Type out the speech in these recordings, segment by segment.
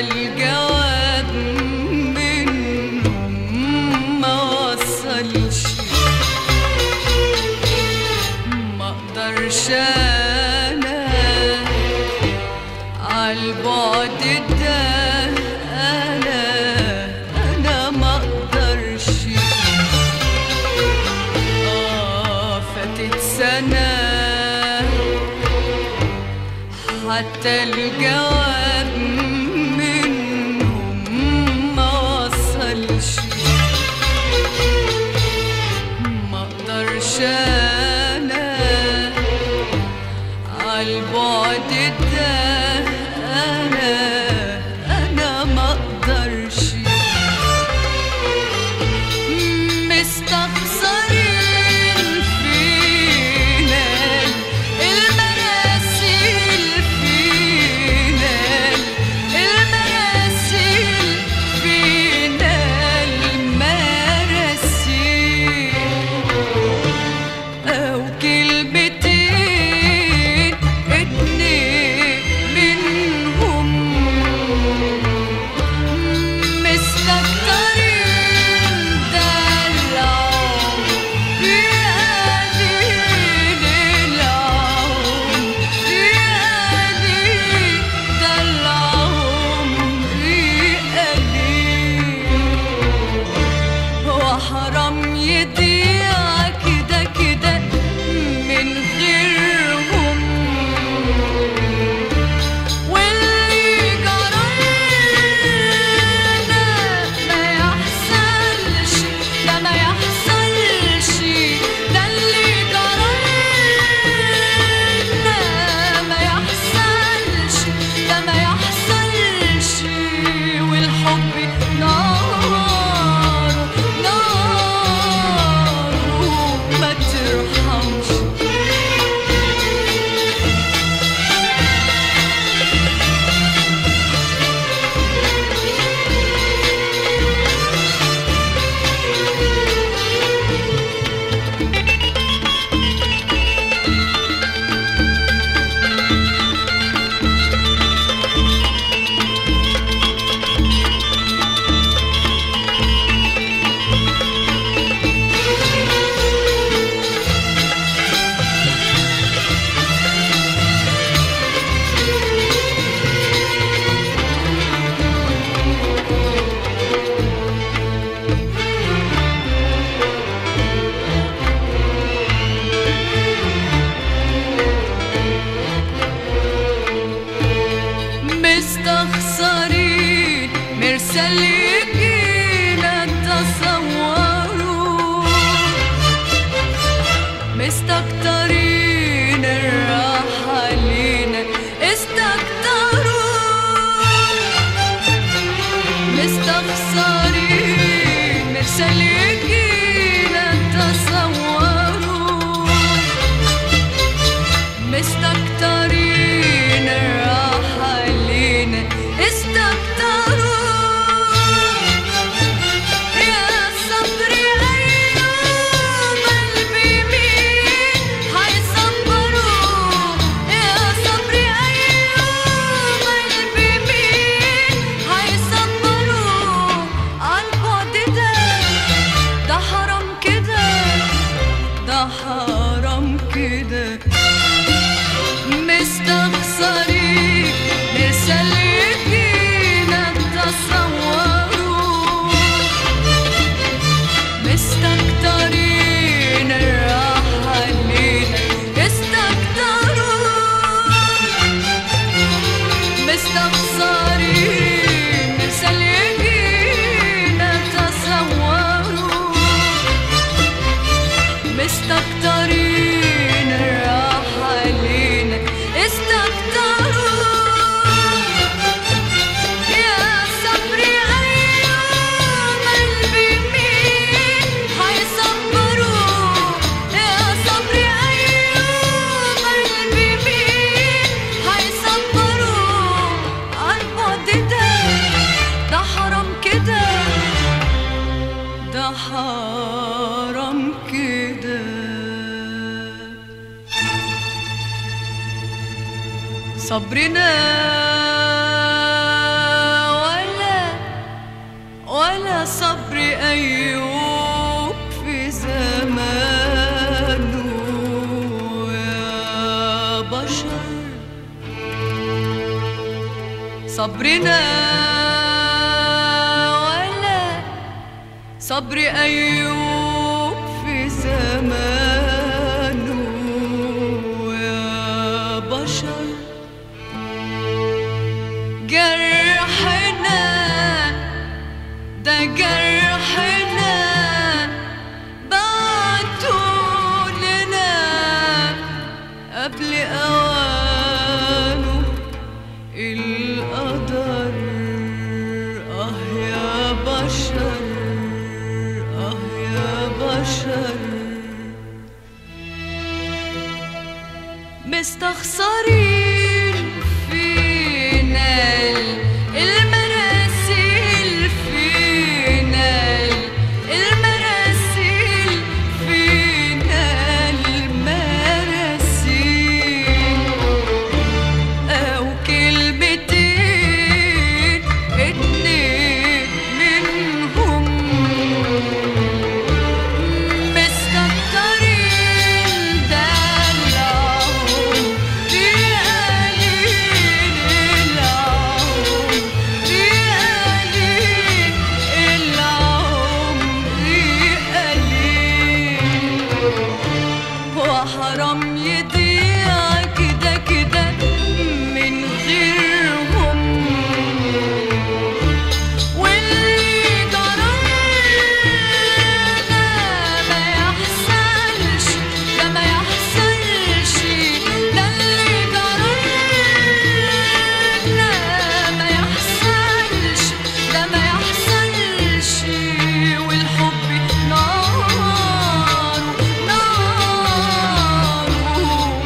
الجواب منهم ما وصلش، ما اقدرش انا عالبعد ده، انا ما اقدرش. فاتت سنة حتى الجواب منهم ما وصلش، ما اقدرش انا عالبعد ده، انا ما اقدرش. مستخسرين فينا المراسيل، فينا المراسيل، فينا المراسيل، أو كلمتين اتنين منهم مستكترين دلعهم يقليل العهم، يقليل دلعهم يقليل، وحرام يضيع كده كده من غيرهم. واللي جرالنا ما يحصلش، ده ما يحصلش، ده اللي جرالنا ما يحصلش، ده ما يحصلش. والحب نار نار ما ترحمش. مستخسرين مرسل يجينا تصوروا، مستكترين الراحة لينا استكتروا، مستخسرين مرسل يجينا تصوروا، مستكترين الراحة لينا استكتروا. يا صبري أيوم قلبي مين هيصبروا، يا صبري أيوم قلبي مين هيصبروا. عالبعد ده حرام كده، ده حرام كده. مستخسرين مرسل يجينا تصوروا، مستكترين الراحة لينا استكتروا، مستخسرين مرسل يجينا تصوروا، مستكترين الراحة لينا استكتروا. يا صبري أيوم قلبي مين هيصبروا، يا صبري أيوم قلبي مين هيصبروا. عالبعد ده حرام كده، ده حرام كده. صبرنا أيوب في زمانه يا بشر. صبرنا ولا صبر أيوب في زمانه يا بشر. جرحنا ده جرحنا بعتوا لنا قبل أوانه القدر. يا بشر يا بشر مستخسرين فينا المراسيل، فينا المراسيل، فينا المراسيل، أو كلمتين اتنين منهم مستكترين دلعهم في قليل العمر، في قليل العمر قليل، وحرام يضيع كده كده من غيرهم. واللي جرالنا ما يحصلش، ده ما يحصلش، ده اللي جرالنا ما يحصلش، ده ما يحصلش. والحب نار نار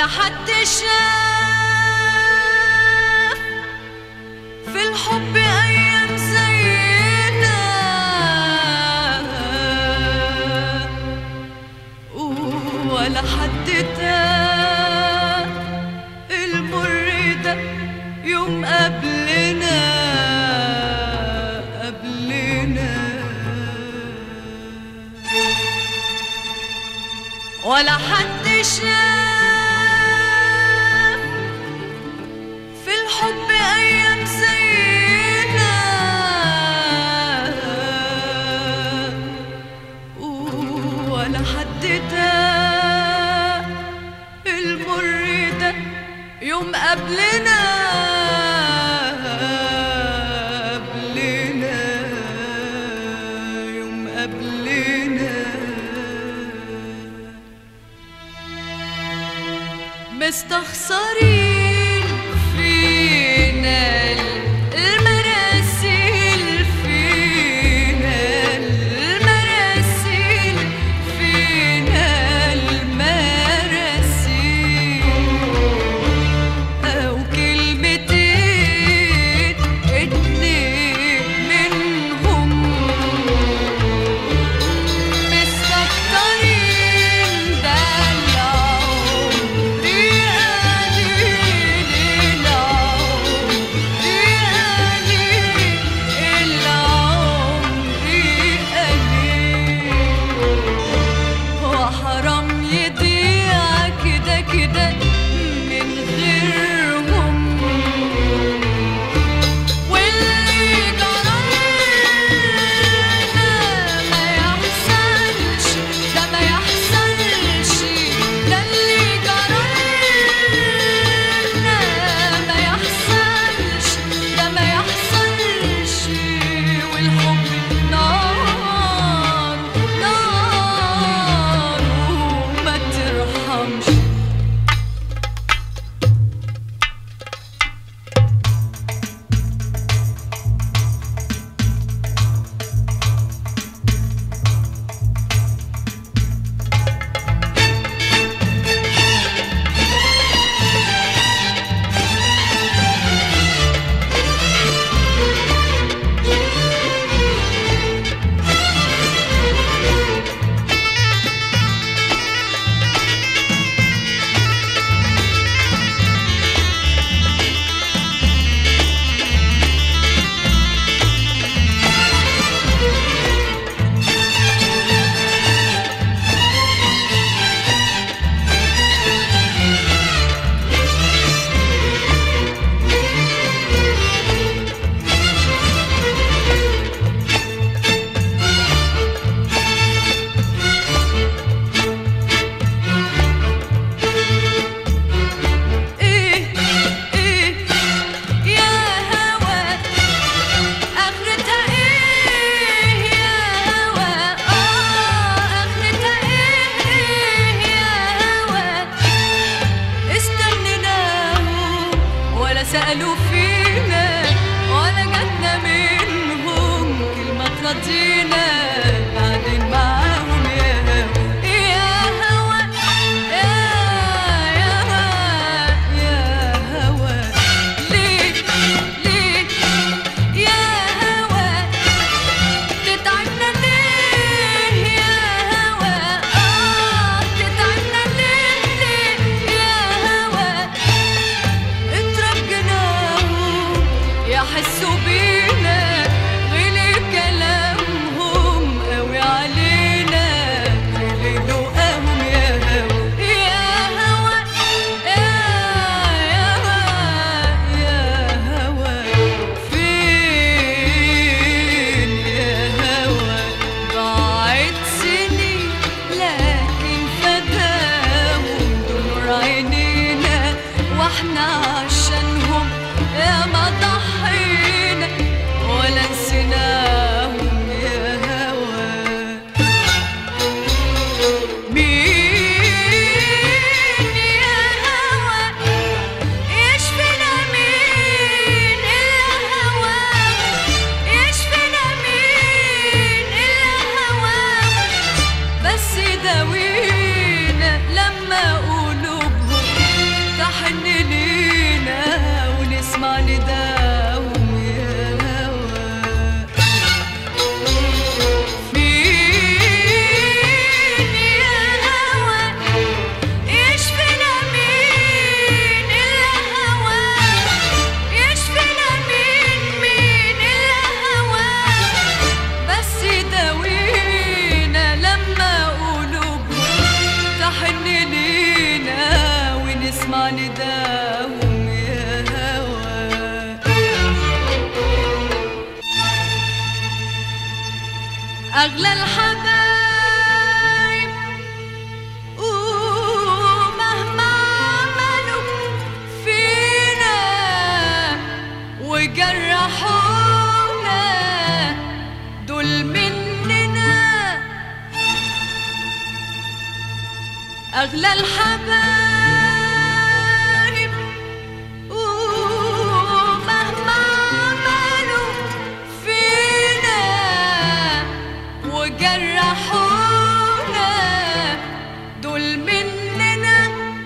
ولا حد شاف في الحب أيام زينا، ولا حد تاه المر ده يوم قبلنا ولا حد شاف في الحب أيام زينا، ولا حد تاه المر ده يوم قبلنا يوم قبلنا. مستخسرين فينا المراسيل، فينا المراسيل، فينا المراسيل، أو كلمتين اتنين منهم مستكترين سألوا فينا ولا جاتنا منهم كلمة ترضينا، بعدين معاهم يا هوا يا هوا ليه يا هوا تتعبنا ليه يا هوا تتعبنا ليه يا هوا يحسوا بينا غلي كلامهم قوي علينا، غلي لقاهم يا هوا يا هوا فين يا هوا ضاعت سنين لكن فداهم نور عينينا، واحنا عشانهم يا ما ضحينا أغلى الحبايب ومهما عملوا فينا وجرحونا دول مننا. أغلى الحبايب ومهما عملوا فينا وجرحونا دول مننا.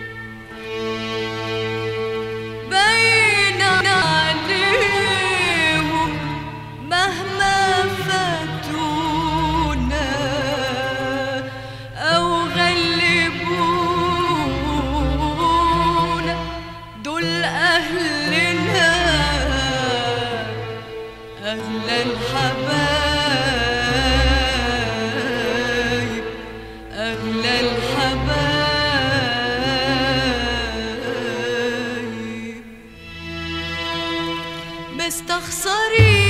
باين عليهم مهما فاتونا أو غلبونا دول أهلنا. أغلى الحبايب أغلى الحبايب مستخسرين